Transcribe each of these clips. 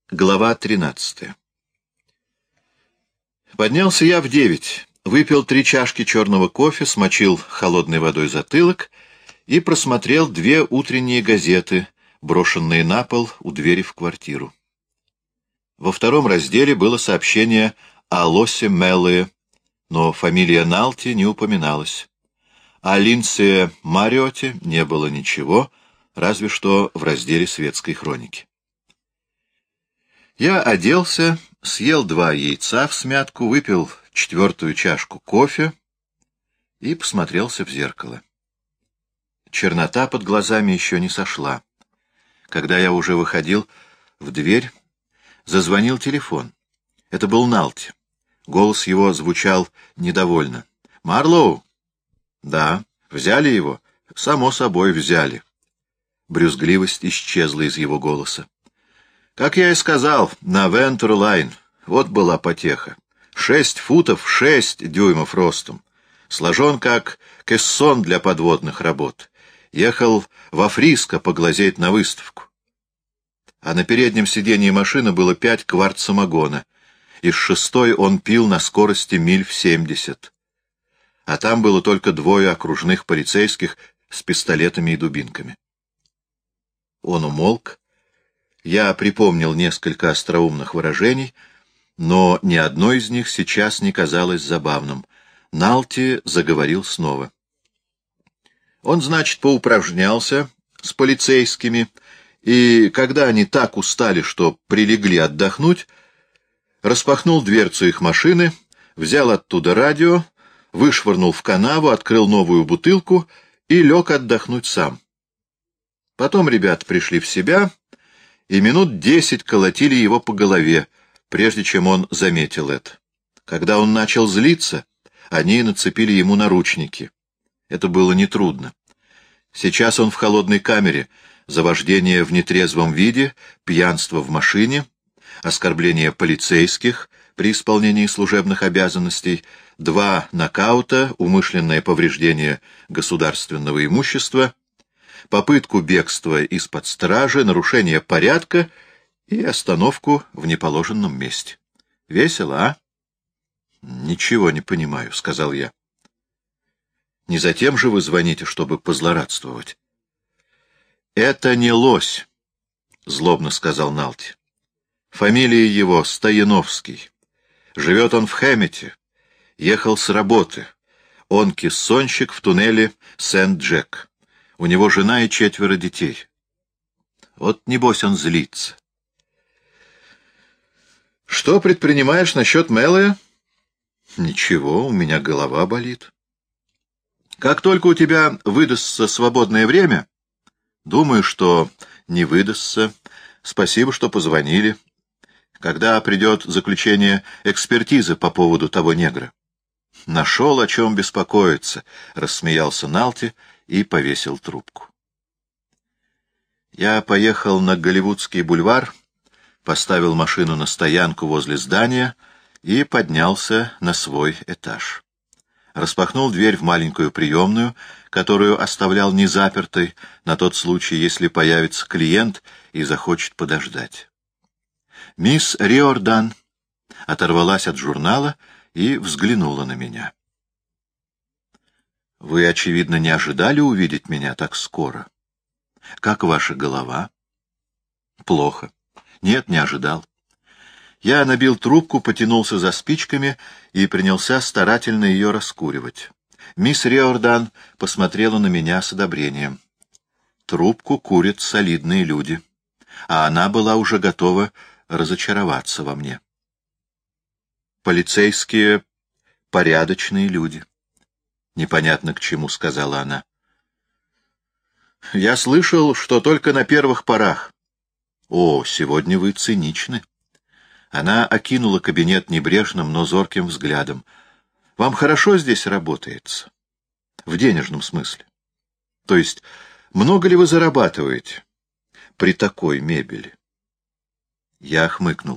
Глава 13. Поднялся я в 9, выпил 3 чашки черного кофе, смочил холодной водой затылок и просмотрел 2 утренние газеты, брошенные на пол у двери в квартиру. Во втором разделе было сообщение о Лоссе Меллое, но фамилия Налти не упоминалась. О Линдсе Марриотте не было ничего, разве что в разделе светской хроники. Я оделся, съел 2 яйца в смятку, выпил 4-ю чашку кофе и посмотрелся в зеркало. Чернота под глазами еще не сошла. Когда я уже выходил в дверь, зазвонил телефон. Это был Налти. Голос его звучал недовольно. «Марлоу?» «Да». «Взяли его?» «Само собой, взяли». Брюзгливость исчезла из его голоса. Как я и сказал, на Вентур-Лайн. Вот была потеха. 6 футов 6 дюймов ростом. Сложен как кессон для подводных работ. Ехал во Фриско поглазеть на выставку. А на переднем сиденье машины было 5 кварт самогона. Из 6-й он пил на скорости миль в 70. А там было только 2 окружных полицейских с пистолетами и дубинками. Он умолк. Я припомнил несколько остроумных выражений, но ни одно из них сейчас не казалось забавным. Налти заговорил снова. Он, значит, поупражнялся с полицейскими, и когда они так устали, что прилегли отдохнуть, распахнул дверцу их машины, взял оттуда радио, вышвырнул в канаву, открыл новую бутылку и лег отдохнуть сам. Потом ребята пришли в себя и минут 10 колотили его по голове, прежде чем он заметил это. Когда он начал злиться, они нацепили ему наручники. Это было нетрудно. Сейчас он в холодной камере за вождение в нетрезвом виде, пьянство в машине, оскорбление полицейских при исполнении служебных обязанностей, 2 нокаута, умышленное повреждение государственного имущества, попытку бегства из-под стражи, нарушение порядка и остановку в неположенном месте. Весело, а? — Ничего не понимаю, — сказал я. — Не затем же вы звоните, чтобы позлорадствовать? — Это не лось, — злобно сказал Налти. — Фамилия его Стояновский. Живет он в Хэммете. Ехал с работы. Он кессонщик в туннеле Сент-Джек. У него жена и 4 детей. Вот, небось, он злится. — Что предпринимаешь насчет Меллоя? — Ничего, у меня голова болит. — Как только у тебя выдастся свободное время... — Думаю, что не выдастся. Спасибо, что позвонили. Когда придет заключение экспертизы по поводу того негра? — Нашел, о чем беспокоиться, — рассмеялся Налти и повесил трубку. Я поехал на Голливудский бульвар, поставил машину на стоянку возле здания и поднялся на свой этаж. Распахнул дверь в маленькую приемную, которую оставлял незапертой на тот случай, если появится клиент и захочет подождать. Мисс Риордан оторвалась от журнала и взглянула на меня. — Вы, очевидно, не ожидали увидеть меня так скоро. Как ваша голова? — Плохо. Нет, не ожидал. Я набил трубку, потянулся за спичками и принялся старательно ее раскуривать. Мисс Риордан посмотрела на меня с одобрением. Трубку курят солидные люди, а она была уже готова разочароваться во мне. Полицейские — порядочные люди. Непонятно к чему, — сказала она. Я слышал, что только на первых порах. О, сегодня вы циничны. Она окинула кабинет небрежным, но зорким взглядом. Вам хорошо здесь работается? В денежном смысле. То есть, много ли вы зарабатываете при такой мебели? Я хмыкнул.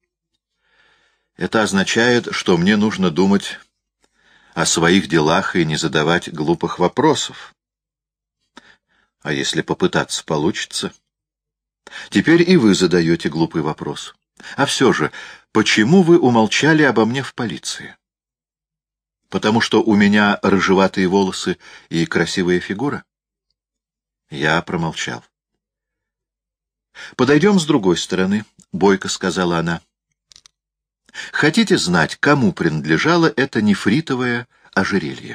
Это означает, что мне нужно думать о своих делах и не задавать глупых вопросов. А если попытаться, получится? Теперь и вы задаете глупый вопрос. А все же, почему вы умолчали обо мне в полиции? Потому что у меня рыжеватые волосы и красивая фигура? Я промолчал. «Подойдем с другой стороны», — бойко сказала она. «Хотите знать, кому принадлежало это нефритовое ожерелье?»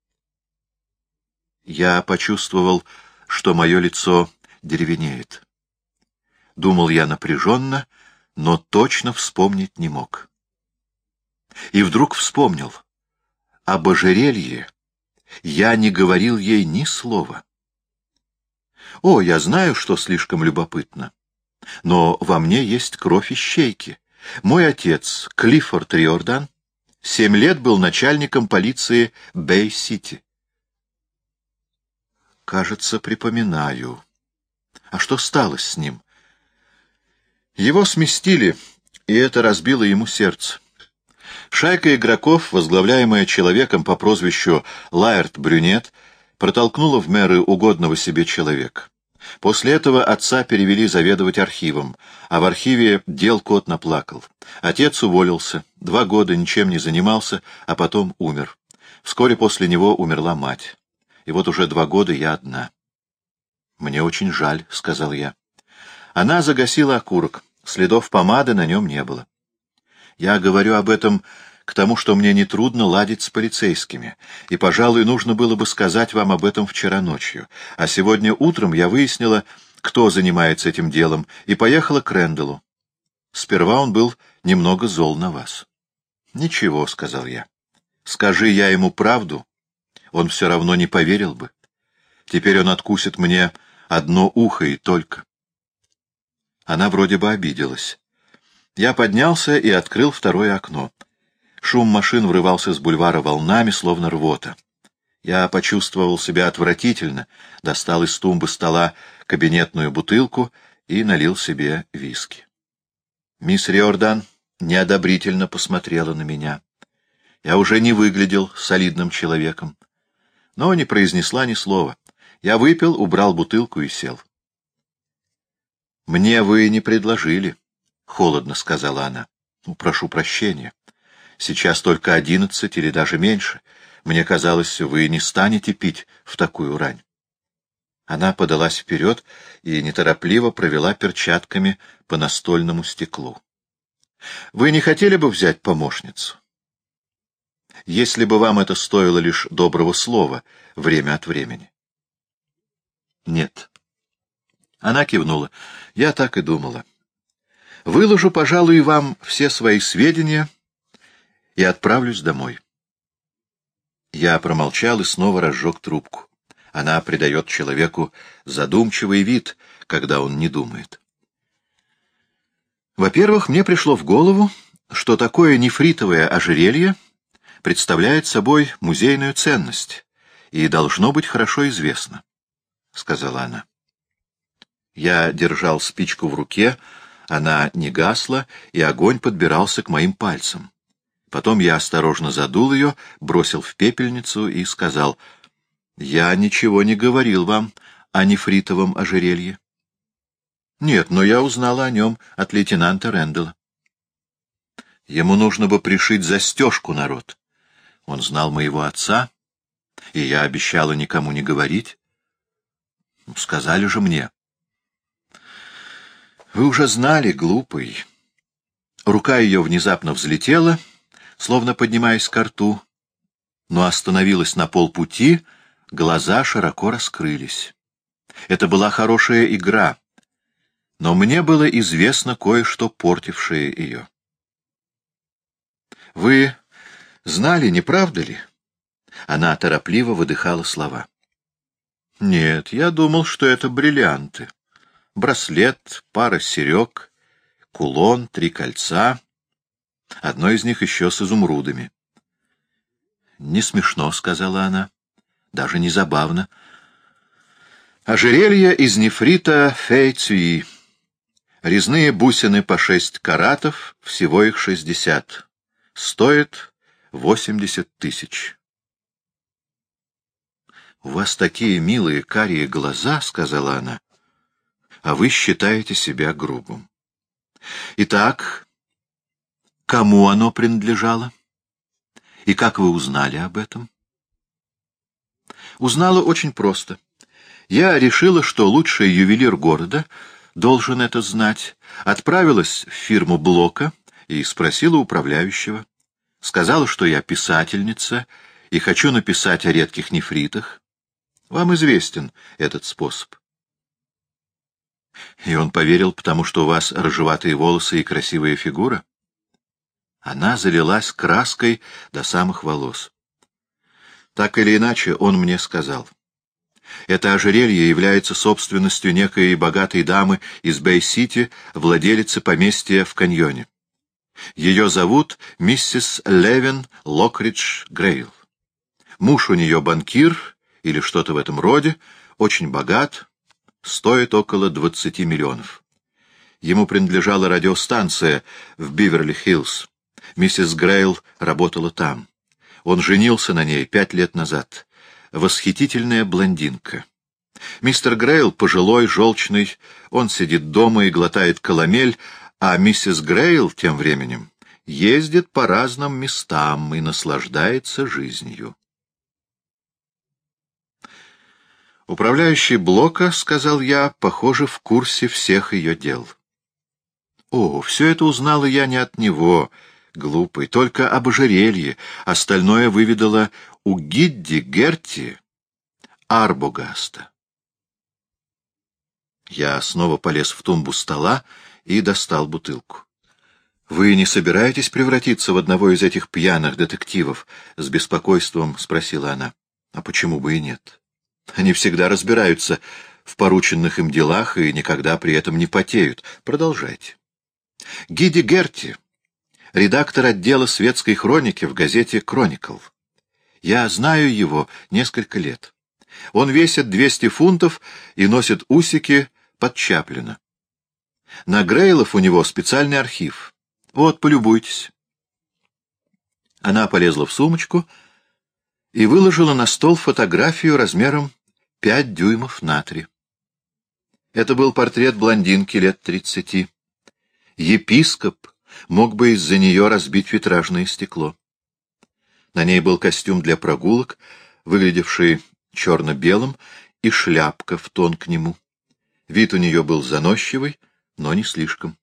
Я почувствовал, что мое лицо деревенеет. Думал я напряженно, но точно вспомнить не мог. И вдруг вспомнил. Об ожерелье я не говорил ей ни слова. О, я знаю, что слишком любопытно, но во мне есть кровь ищейки. Мой отец, Клиффорд Риордан, 7 лет был начальником полиции Бэй-Сити. Кажется, припоминаю. А что стало с ним? Его сместили, и это разбило ему сердце. Шайка игроков, возглавляемая человеком по прозвищу Лаэрт Брюнет, протолкнула в мэры угодного себе человека. После этого отца перевели заведовать архивом, а в архиве дел кот наплакал. Отец уволился, 2 года ничем не занимался, а потом умер. Вскоре после него умерла мать. И вот уже 2 года я одна. «Мне очень жаль», — сказал я. Она загасила окурок. Следов помады на нем не было. Я говорю об этом к тому, что мне нетрудно ладить с полицейскими, и, пожалуй, нужно было бы сказать вам об этом вчера ночью. А сегодня утром я выяснила, кто занимается этим делом, и поехала к Рэндаллу. Сперва он был немного зол на вас. — Ничего, — сказал я. — Скажи я ему правду, он все равно не поверил бы. Теперь он откусит мне одно ухо и только. Она вроде бы обиделась. Я поднялся и открыл второе окно. Шум машин врывался с бульвара волнами, словно рвота. Я почувствовал себя отвратительно, достал из тумбы стола кабинетную бутылку и налил себе виски. Мисс Риордан неодобрительно посмотрела на меня. Я уже не выглядел солидным человеком, но не произнесла ни слова. Я выпил, убрал бутылку и сел. — Мне вы не предложили, — холодно сказала она. — Прошу прощения. Сейчас только 11 или даже меньше. Мне казалось, вы не станете пить в такую рань. Она подалась вперед и неторопливо провела перчатками по настольному стеклу. — Вы не хотели бы взять помощницу? Если бы вам это стоило лишь доброго слова время от времени. — Нет. Она кивнула. Я так и думала. Выложу, пожалуй, вам все свои сведения и отправлюсь домой. Я промолчал и снова разжег трубку. Она придает человеку задумчивый вид, когда он не думает. Во-первых, мне пришло в голову, что такое нефритовое ожерелье представляет собой музейную ценность и должно быть хорошо известно, — сказала она. Я держал спичку в руке, она не гасла, и огонь подбирался к моим пальцам. Потом я осторожно задул ее, бросил в пепельницу и сказал: «Я ничего не говорил вам о нефритовом ожерелье». «Нет, но я узнала о нем от лейтенанта Рэндалла». Ему нужно бы пришить застежку на рот. Он знал моего отца, и я обещала никому не говорить. Сказали же мне. Вы уже знали, глупый. Рука ее внезапно взлетела, словно поднимаясь ко рту, но остановилась на полпути, глаза широко раскрылись. Это была хорошая игра, но мне было известно кое-что, портившее ее. Вы знали, не правда ли? Она торопливо выдыхала слова. Нет, я думал, что это бриллианты. Браслет, пара серег, кулон, 3 кольца. Одно из них еще с изумрудами. «Не смешно», — сказала она, — «даже не забавно. Ожерелье из нефрита фэй-цюи. Резные бусины по 6 каратов, всего их 60. Стоит 80 000». «У вас такие милые карие глаза», — сказала она. а вы считаете себя грубым. Итак, кому оно принадлежало? И как вы узнали об этом? Узнала очень просто. Я решила, что лучший ювелир города должен это знать. Отправилась в фирму Блока и спросила управляющего. Сказала, что я писательница и хочу написать о редких нефритах. Вам известен этот способ. И он поверил, потому что у вас рыжеватые волосы и красивая фигура? Она залилась краской до самых волос. Так или иначе, он мне сказал. Это ожерелье является собственностью некой богатой дамы из Бэй-Сити, владелицы поместья в каньоне. Ее зовут миссис Левин Локридж Грейл. Муж у нее банкир или что-то в этом роде, очень богат, стоит около 20 миллионов. Ему принадлежала радиостанция в Биверли-Хиллз. Миссис Грейл работала там. Он женился на ней 5 лет назад. Восхитительная блондинка. Мистер Грейл пожилой, желчный, он сидит дома и глотает каламель, а миссис Грейл тем временем ездит по разным местам и наслаждается жизнью. Управляющий Блока, — сказал я, — похоже, в курсе всех ее дел. О, все это узнала я не от него, глупый, только об ожерелье, остальное выведала у Гидди Герти Арбогаста. Я снова полез в тумбу стола и достал бутылку. — Вы не собираетесь превратиться в одного из этих пьяных детективов? — с беспокойством спросила она. — А почему бы и нет? Они всегда разбираются в порученных им делах и никогда при этом не потеют. Продолжайте. Гидди Герти, редактор отдела светской хроники в газете «Кроникл». Я знаю его несколько лет. Он весит 200 фунтов и носит усики под Чаплина. На Грейлов у него специальный архив. Вот, полюбуйтесь. Она полезла в сумочку и выложила на стол фотографию размером 5 дюймов на 3. Это был портрет блондинки лет 30. Епископ мог бы из-за нее разбить витражное стекло. На ней был костюм для прогулок, выглядевший черно-белым, и шляпка в тон к нему. Вид у нее был заносчивый, но не слишком.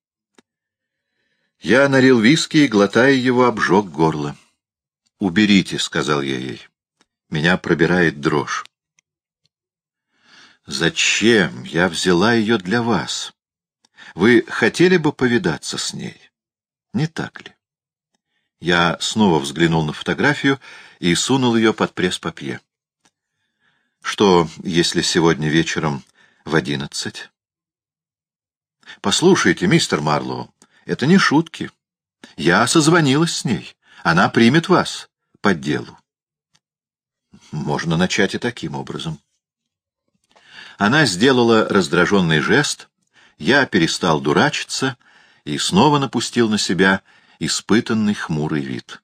Я налил виски и, глотая его, обжег горло. «Уберите», — сказал я ей. Меня пробирает дрожь. «Зачем я взяла ее для вас? Вы хотели бы повидаться с ней? Не так ли?» Я снова взглянул на фотографию и сунул ее под пресс-папье. «Что, если сегодня вечером в 11? «Послушайте, мистер Марлоу, это не шутки. Я созвонилась с ней. Она примет вас по делу». Можно начать и таким образом. Она сделала раздраженный жест, я перестал дурачиться и снова напустил на себя испытанный хмурый вид.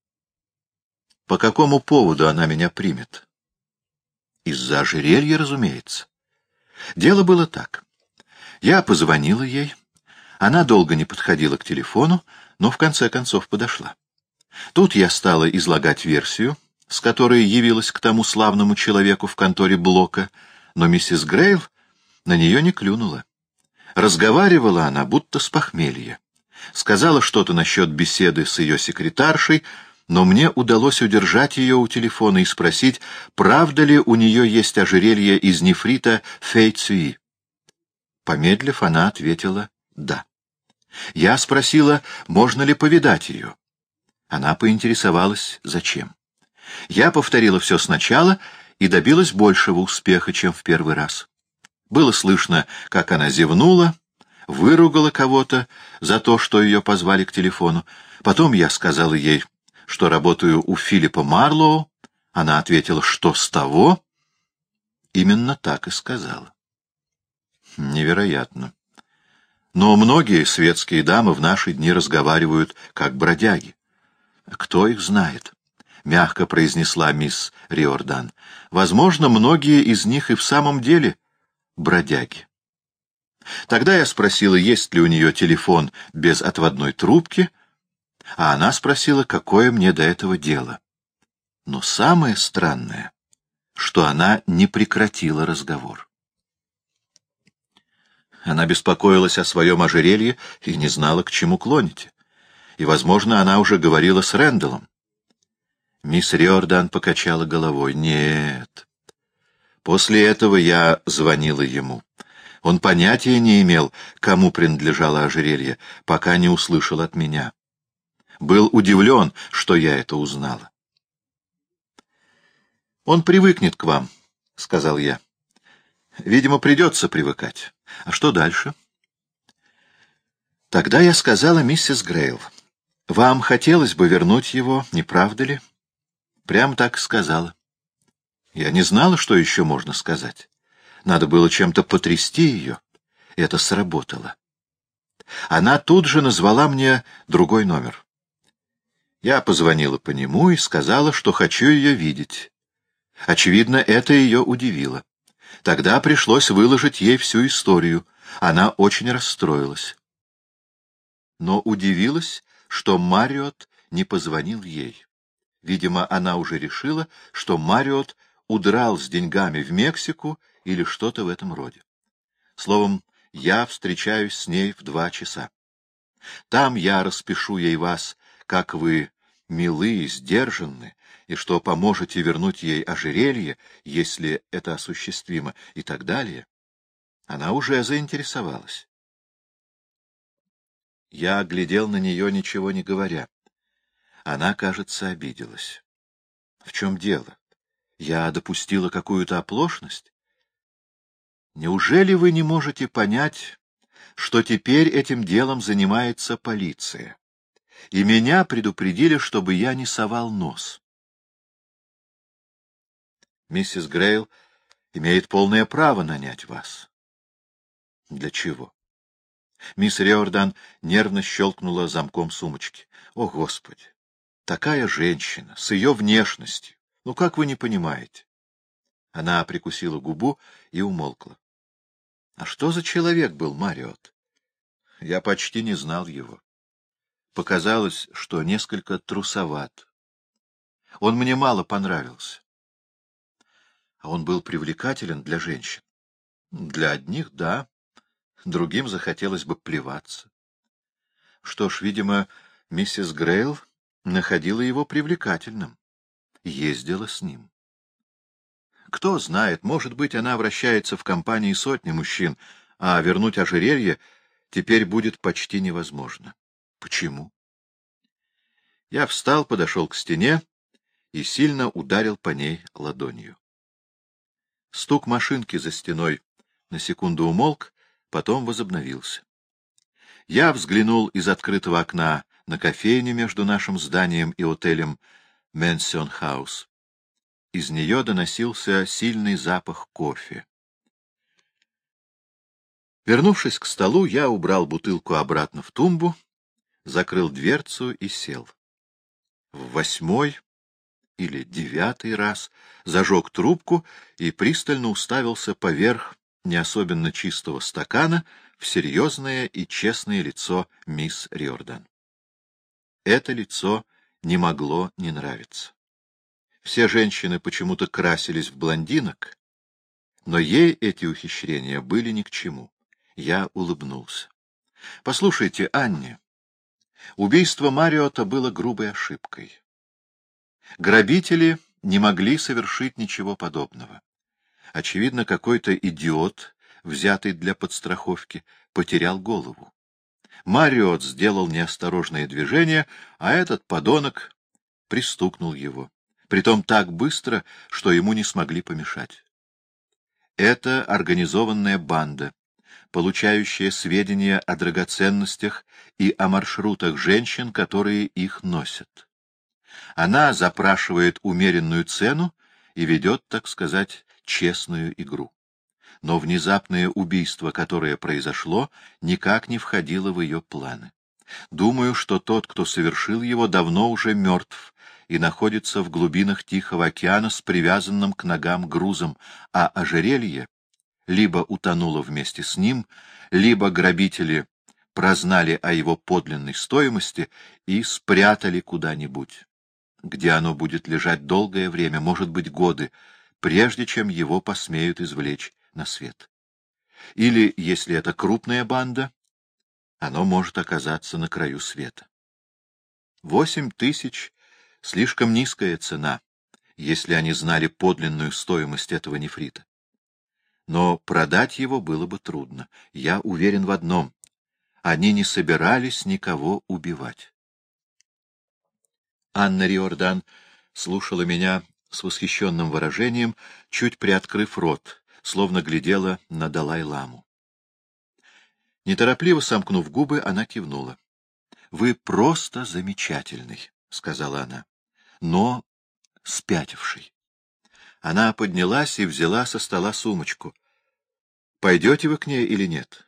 По какому поводу она меня примет? Из-за ожерелья, разумеется. Дело было так. Я позвонила ей, она долго не подходила к телефону, но в конце концов подошла. Тут я стала излагать версию, с которой явилась к тому славному человеку в конторе Блока, но миссис Грейл на нее не клюнула. Разговаривала она будто с похмелья. Сказала что-то насчет беседы с ее секретаршей, но мне удалось удержать ее у телефона и спросить, правда ли у нее есть ожерелье из нефрита Фэй-Цюи. Помедлив, она ответила «да». Я спросила, можно ли повидать ее. Она поинтересовалась, зачем. Я повторила все сначала и добилась большего успеха, чем в первый раз. Было слышно, как она зевнула, выругала кого-то за то, что ее позвали к телефону. Потом я сказала ей, что работаю у Филиппа Марлоу. Она ответила, что с того? Именно так и сказала. Невероятно. Но многие светские дамы в наши дни разговаривают как бродяги. Кто их знает? Мягко произнесла мисс Риордан. Возможно, многие из них и в самом деле бродяги. Тогда я спросила, есть ли у нее телефон без отводной трубки, а она спросила, какое мне до этого дело. Но самое странное, что она не прекратила разговор. Она беспокоилась о своем ожерелье и не знала, к чему клоните. И, возможно, она уже говорила с Рэндаллом. Мисс Риордан покачала головой. Нет. После этого я звонила ему. Он понятия не имел, кому принадлежало ожерелье, пока не услышал от меня. Был удивлен, что я это узнала. «Он привыкнет к вам», — сказал я. «Видимо, придется привыкать. А что дальше?» Тогда я сказала миссис Грейл: «Вам хотелось бы вернуть его, не правда ли?» Прям так сказала. Я не знала, что еще можно сказать. Надо было чем-то потрясти ее. Это сработало. Она тут же назвала мне другой номер. Я позвонила по нему и сказала, что хочу ее видеть. Очевидно, это ее удивило. Тогда пришлось выложить ей всю историю. Она очень расстроилась. Но удивилась, что Марриот не позвонил ей. Видимо, она уже решила, что Марриот удрал с деньгами в Мексику или что-то в этом роде. Словом, я встречаюсь с ней в 2 часа. Там я распишу ей вас, как вы милы и сдержанны, и что поможете вернуть ей ожерелье, если это осуществимо, и так далее. Она уже заинтересовалась. Я глядел на нее, ничего не говоря. Она, кажется, обиделась. В чем дело? Я допустила какую-то оплошность? Неужели вы не можете понять, что теперь этим делом занимается полиция, и меня предупредили, чтобы я не совал нос? Миссис Грейл имеет полное право нанять вас. Для чего? Мисс Риордан нервно щелкнула замком сумочки. О, Господи! Такая женщина, с ее внешностью. Ну, как вы не понимаете? Она прикусила губу и умолкла. А что за человек был Марриот? Я почти не знал его. Показалось, что несколько трусоват. Он мне мало понравился. А он был привлекателен для женщин. Для одних — да, другим захотелось бы плеваться. Что ж, видимо, миссис Грейл находила его привлекательным, ездила с ним. Кто знает, может быть, она вращается в компании сотни мужчин, а вернуть ожерелье теперь будет почти невозможно. Почему? Я встал, подошел к стене и сильно ударил по ней ладонью. Стук машинки за стеной на секунду умолк, потом возобновился. Я взглянул из открытого окна на кофейню между нашим зданием и отелем Мэнсион Хаус. Из нее доносился сильный запах кофе. Вернувшись к столу, я убрал бутылку обратно в тумбу, закрыл дверцу и сел. В 8-й или 9-й раз зажег трубку и пристально уставился поверх не особенно чистого стакана в серьезное и честное лицо мисс Риордан. Это лицо не могло не нравиться. Все женщины почему-то красились в блондинок, но ей эти ухищрения были ни к чему. Я улыбнулся. — Послушайте, Анни, убийство Марриота было грубой ошибкой. Грабители не могли совершить ничего подобного. Очевидно, какой-то идиот, взятый для подстраховки, потерял голову. Марриот сделал неосторожное движение, а этот подонок пристукнул его. Притом так быстро, что ему не смогли помешать. Это организованная банда, получающая сведения о драгоценностях и о маршрутах женщин, которые их носят. Она запрашивает умеренную цену и ведет, так сказать, честную игру. Но внезапное убийство, которое произошло, никак не входило в ее планы. Думаю, что тот, кто совершил его, давно уже мертв и находится в глубинах Тихого океана с привязанным к ногам грузом, а ожерелье либо утонуло вместе с ним, либо грабители прознали о его подлинной стоимости и спрятали куда-нибудь, где оно будет лежать долгое время, может быть, годы, прежде чем его посмеют извлечь на свет. Или, если это крупная банда, оно может оказаться на краю света. 8000 — слишком низкая цена, если они знали подлинную стоимость этого нефрита. Но продать его было бы трудно. Я уверен в одном — они не собирались никого убивать. Анна Риордан слушала меня с восхищенным выражением, чуть приоткрыв рот, словно глядела на Далай-ламу. Неторопливо сомкнув губы, она кивнула. — Вы просто замечательный, — сказала она, — но спятивший. Она поднялась и взяла со стола сумочку. — Пойдете вы к ней или нет?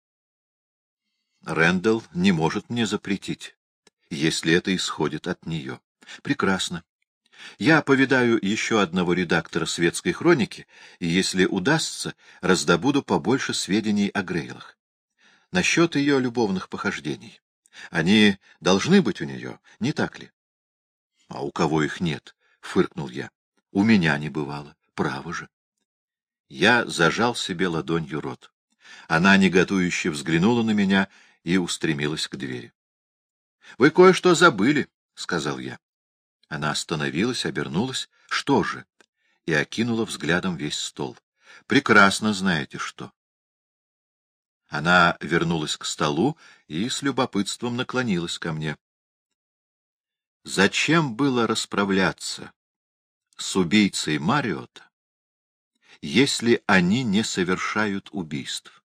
— Рэндалл не может мне запретить, если это исходит от нее. — Прекрасно. Я повидаю еще одного редактора «Светской хроники», и, если удастся, раздобуду побольше сведений о Грейлах. Насчет ее любовных похождений. Они должны быть у нее, не так ли? — А у кого их нет? — фыркнул я. — У меня не бывало. Право же. Я зажал себе ладонью рот. Она негодующе взглянула на меня и устремилась к двери. — Вы кое-что забыли, — сказал я. Она остановилась, обернулась. — Что же? И окинула взглядом весь стол. — Прекрасно знаете, что. Она вернулась к столу и с любопытством наклонилась ко мне. — Зачем было расправляться с убийцей Мариота, если они не совершают убийств?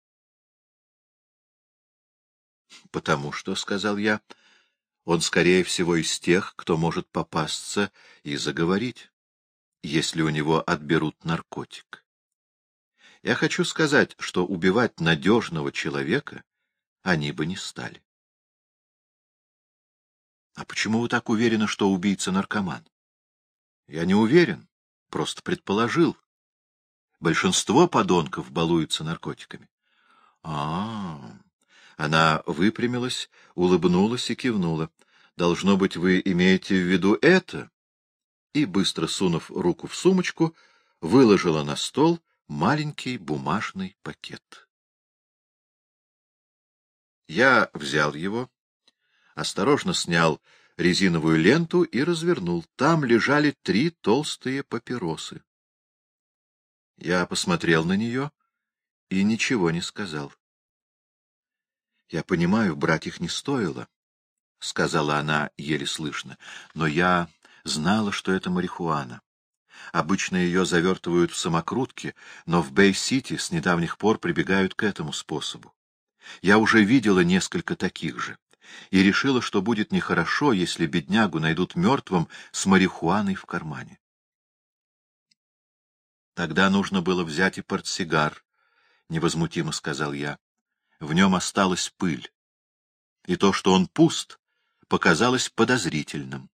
— Потому что, — сказал я, — он, скорее всего, из тех, кто может попасться и заговорить, если у него отберут наркотик. Я хочу сказать, что убивать надежного человека они бы не стали. — А почему вы так уверены, что убийца наркоман? — Я не уверен, просто предположил. Большинство подонков балуются наркотиками. — А-а-а! Она выпрямилась, улыбнулась и кивнула. — Должно быть, вы имеете в виду это? И, быстро сунув руку в сумочку, выложила на стол маленький бумажный пакет. Я взял его, осторожно снял резиновую ленту и развернул. Там лежали 3 толстые папиросы. Я посмотрел на нее и ничего не сказал. — Я понимаю, брать их не стоило, — сказала она еле слышно, — но я знала, что это марихуана. Обычно ее завертывают в самокрутки, но в Бэй-Сити с недавних пор прибегают к этому способу. Я уже видела несколько таких же и решила, что будет нехорошо, если беднягу найдут мертвым с марихуаной в кармане. — Тогда нужно было взять и портсигар, — невозмутимо сказал я. В нем осталась пыль, и то, что он пуст, показалось подозрительным.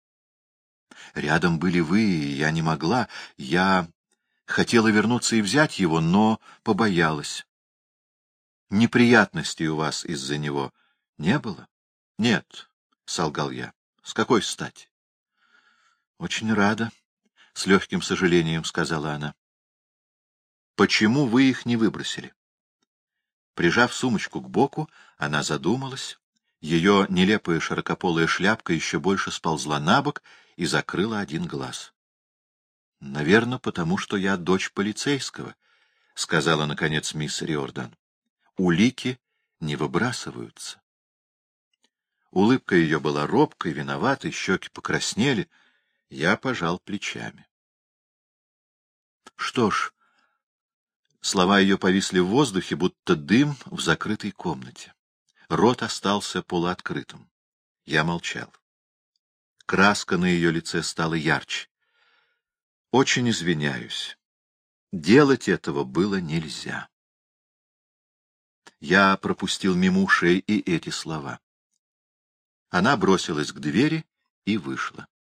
Рядом были вы, и я не могла. Я хотела вернуться и взять его, но побоялась. Неприятностей у вас из-за него не было? — Нет, — солгал я. — С какой стати? — Очень рада, — с легким сожалением сказала она. — Почему вы их не выбросили? Прижав сумочку к боку, она задумалась. Ее нелепая широкополая шляпка еще больше сползла на бок и закрыла один глаз. — Наверное, потому что я дочь полицейского, — сказала, наконец, мисс Риордан. — Улики не выбрасываются. Улыбка ее была робкой, виноватой, щеки покраснели. Я пожал плечами. Что ж, слова ее повисли в воздухе, будто дым в закрытой комнате. Рот остался полуоткрытым. Я молчал. Краска на ее лице стала ярче. Очень извиняюсь. Делать этого было нельзя. Я пропустил мимо ушей и эти слова. Она бросилась к двери и вышла.